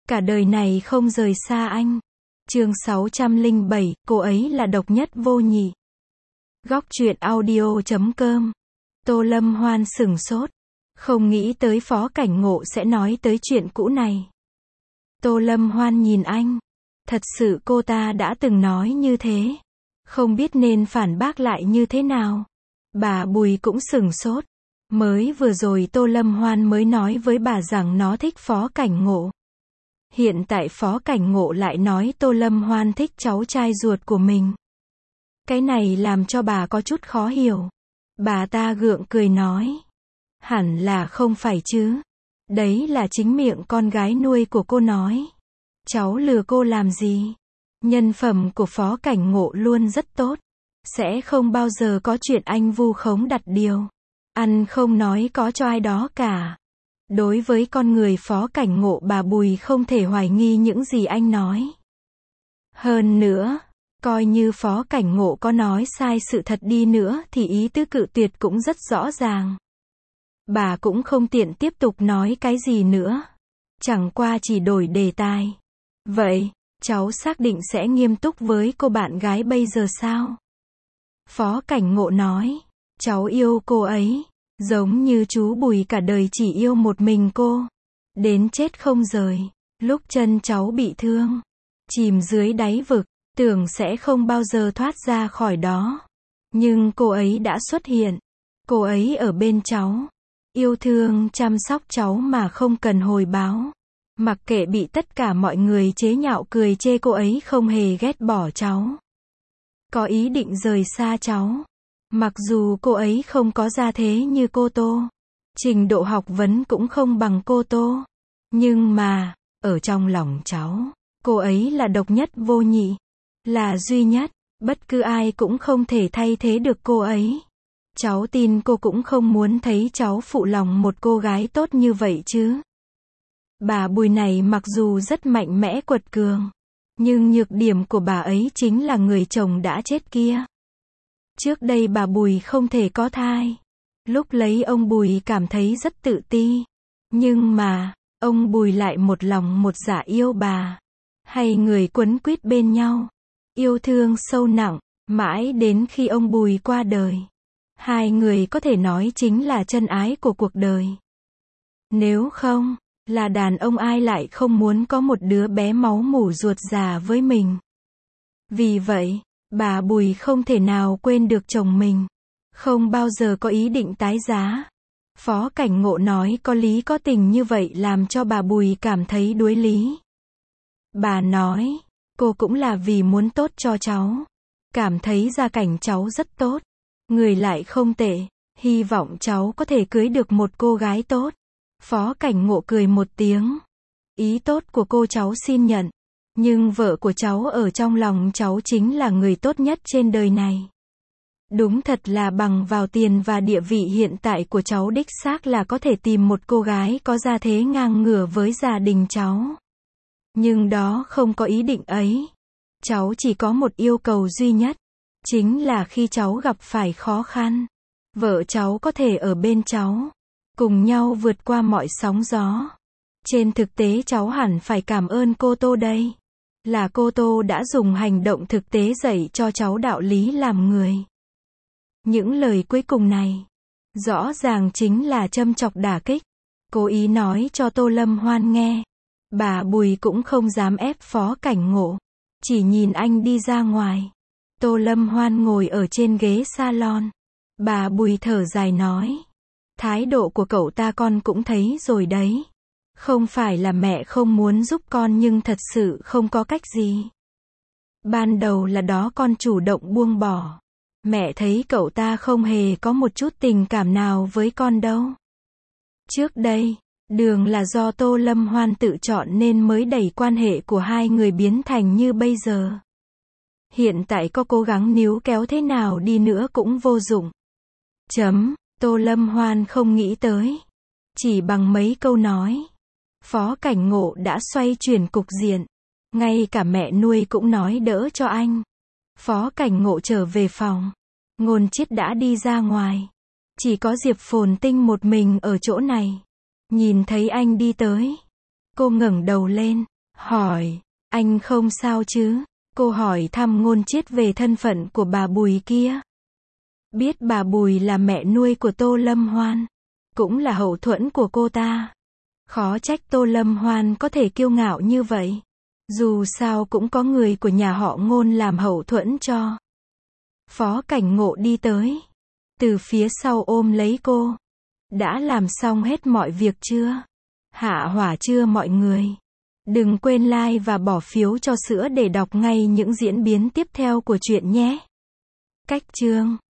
Cả đời này không rời xa anh. Chương 607, cô ấy là độc nhất vô nhị. Góc truyện audio.com. Tô Lâm Hoan sửng sốt. Không nghĩ tới Phó Cảnh Ngộ sẽ nói tới chuyện cũ này. Tô Lâm Hoan nhìn anh. Thật sự cô ta đã từng nói như thế. Không biết nên phản bác lại như thế nào. Bà Bùi cũng sửng sốt. Mới vừa rồi Tô Lâm Hoan mới nói với bà rằng nó thích Phó Cảnh Ngộ. Hiện tại Phó Cảnh Ngộ lại nói Tô Lâm Hoan thích cháu trai ruột của mình. Cái này làm cho bà có chút khó hiểu. Bà ta gượng cười nói. Hẳn là không phải chứ. Đấy là chính miệng con gái nuôi của cô nói. Cháu lừa cô làm gì? Nhân phẩm của Phó Cảnh Ngộ luôn rất tốt. Sẽ không bao giờ có chuyện anh vu khống đặt điều. Ăn không nói có cho ai đó cả. Đối với con người Phó Cảnh Ngộ, bà Bùi không thể hoài nghi những gì anh nói. Hơn nữa, coi như Phó Cảnh Ngộ có nói sai sự thật đi nữa thì ý tứ cự tuyệt cũng rất rõ ràng. Bà cũng không tiện tiếp tục nói cái gì nữa. Chẳng qua chỉ đổi đề tài. Vậy, cháu xác định sẽ nghiêm túc với cô bạn gái bây giờ sao? Phó Cảnh Ngộ nói, cháu yêu cô ấy. Giống như chú Bùi cả đời chỉ yêu một mình cô. Đến chết không rời. Lúc chân cháu bị thương, chìm dưới đáy vực, tưởng sẽ không bao giờ thoát ra khỏi đó. Nhưng cô ấy đã xuất hiện. Cô ấy ở bên cháu. Yêu thương chăm sóc cháu mà không cần hồi báo. Mặc kệ bị tất cả mọi người chế nhạo cười chê, cô ấy không hề ghét bỏ cháu. Có ý định rời xa cháu. Mặc dù cô ấy không có gia thế như cô Tô, trình độ học vấn cũng không bằng cô Tô, nhưng mà, ở trong lòng cháu, cô ấy là độc nhất vô nhị, là duy nhất, bất cứ ai cũng không thể thay thế được cô ấy. Cháu tin cô cũng không muốn thấy cháu phụ lòng một cô gái tốt như vậy chứ. Bà Bùi này mặc dù rất mạnh mẽ quật cường, nhưng nhược điểm của bà ấy chính là người chồng đã chết kia. Trước đây bà Bùi không thể có thai. Lúc lấy ông Bùi cảm thấy rất tự ti. Nhưng mà, ông Bùi lại một lòng một dạ yêu bà. Hai người quấn quýt bên nhau. Yêu thương sâu nặng, mãi đến khi ông Bùi qua đời. Hai người có thể nói chính là chân ái của cuộc đời. Nếu không, là đàn ông ai lại không muốn có một đứa bé máu mủ ruột già với mình. Vì vậy, bà Bùi không thể nào quên được chồng mình. Không bao giờ có ý định tái giá. Phó Cảnh Ngộ nói có lý có tình như vậy làm cho bà Bùi cảm thấy đuối lý. Bà nói, cô cũng là vì muốn tốt cho cháu. Cảm thấy gia cảnh cháu rất tốt. Người lại không tệ. Hy vọng cháu có thể cưới được một cô gái tốt. Phó Cảnh Ngộ cười một tiếng. Ý tốt của cô cháu xin nhận. Nhưng vợ của cháu ở trong lòng cháu chính là người tốt nhất trên đời này. Đúng thật là bằng vào tiền và địa vị hiện tại của cháu đích xác là có thể tìm một cô gái có gia thế ngang ngửa với gia đình cháu. Nhưng đó không có ý định ấy. Cháu chỉ có một yêu cầu duy nhất. Chính là khi cháu gặp phải khó khăn, vợ cháu có thể ở bên cháu. Cùng nhau vượt qua mọi sóng gió. Trên thực tế cháu hẳn phải cảm ơn cô Tô đây. Là cô Tô đã dùng hành động thực tế dạy cho cháu đạo lý làm người. Những lời cuối cùng này, rõ ràng chính là châm chọc đả kích. Cố ý nói cho Tô Lâm Hoan nghe. Bà Bùi cũng không dám ép Phó Cảnh Ngộ. Chỉ nhìn anh đi ra ngoài. Tô Lâm Hoan ngồi ở trên ghế salon. Bà Bùi thở dài nói. Thái độ của cậu ta con cũng thấy rồi đấy. Không phải là mẹ không muốn giúp con nhưng thật sự không có cách gì. Ban đầu là đó con chủ động buông bỏ. Mẹ thấy cậu ta không hề có một chút tình cảm nào với con đâu. Trước đây, đường là do Tô Lâm Hoan tự chọn nên mới đẩy quan hệ của hai người biến thành như bây giờ. Hiện tại có cố gắng níu kéo thế nào đi nữa cũng vô dụng. Tô Lâm Hoan không nghĩ tới. Chỉ bằng mấy câu nói. Phó Cảnh Ngộ đã xoay chuyển cục diện. Ngay cả mẹ nuôi cũng nói đỡ cho anh. Phó Cảnh Ngộ trở về phòng. Ngôn Chiết đã đi ra ngoài. Chỉ có Diệp Phồn Tinh một mình ở chỗ này. Nhìn thấy anh đi tới. Cô ngẩng đầu lên. Hỏi, anh không sao chứ? Cô hỏi thăm Ngôn Chiết về thân phận của bà Bùi kia. Biết bà Bùi là mẹ nuôi của Tô Lâm Hoan, cũng là hậu thuẫn của cô ta. Khó trách Tô Lâm Hoan có thể kiêu ngạo như vậy. Dù sao cũng có người của nhà họ Ngôn làm hậu thuẫn cho. Phó Cảnh Ngộ đi tới, từ phía sau ôm lấy cô. Đã làm xong hết mọi việc chưa? Hạ hỏa chưa mọi người? Đừng quên like và bỏ phiếu cho sữa để đọc ngay những diễn biến tiếp theo của chuyện nhé. Cách chương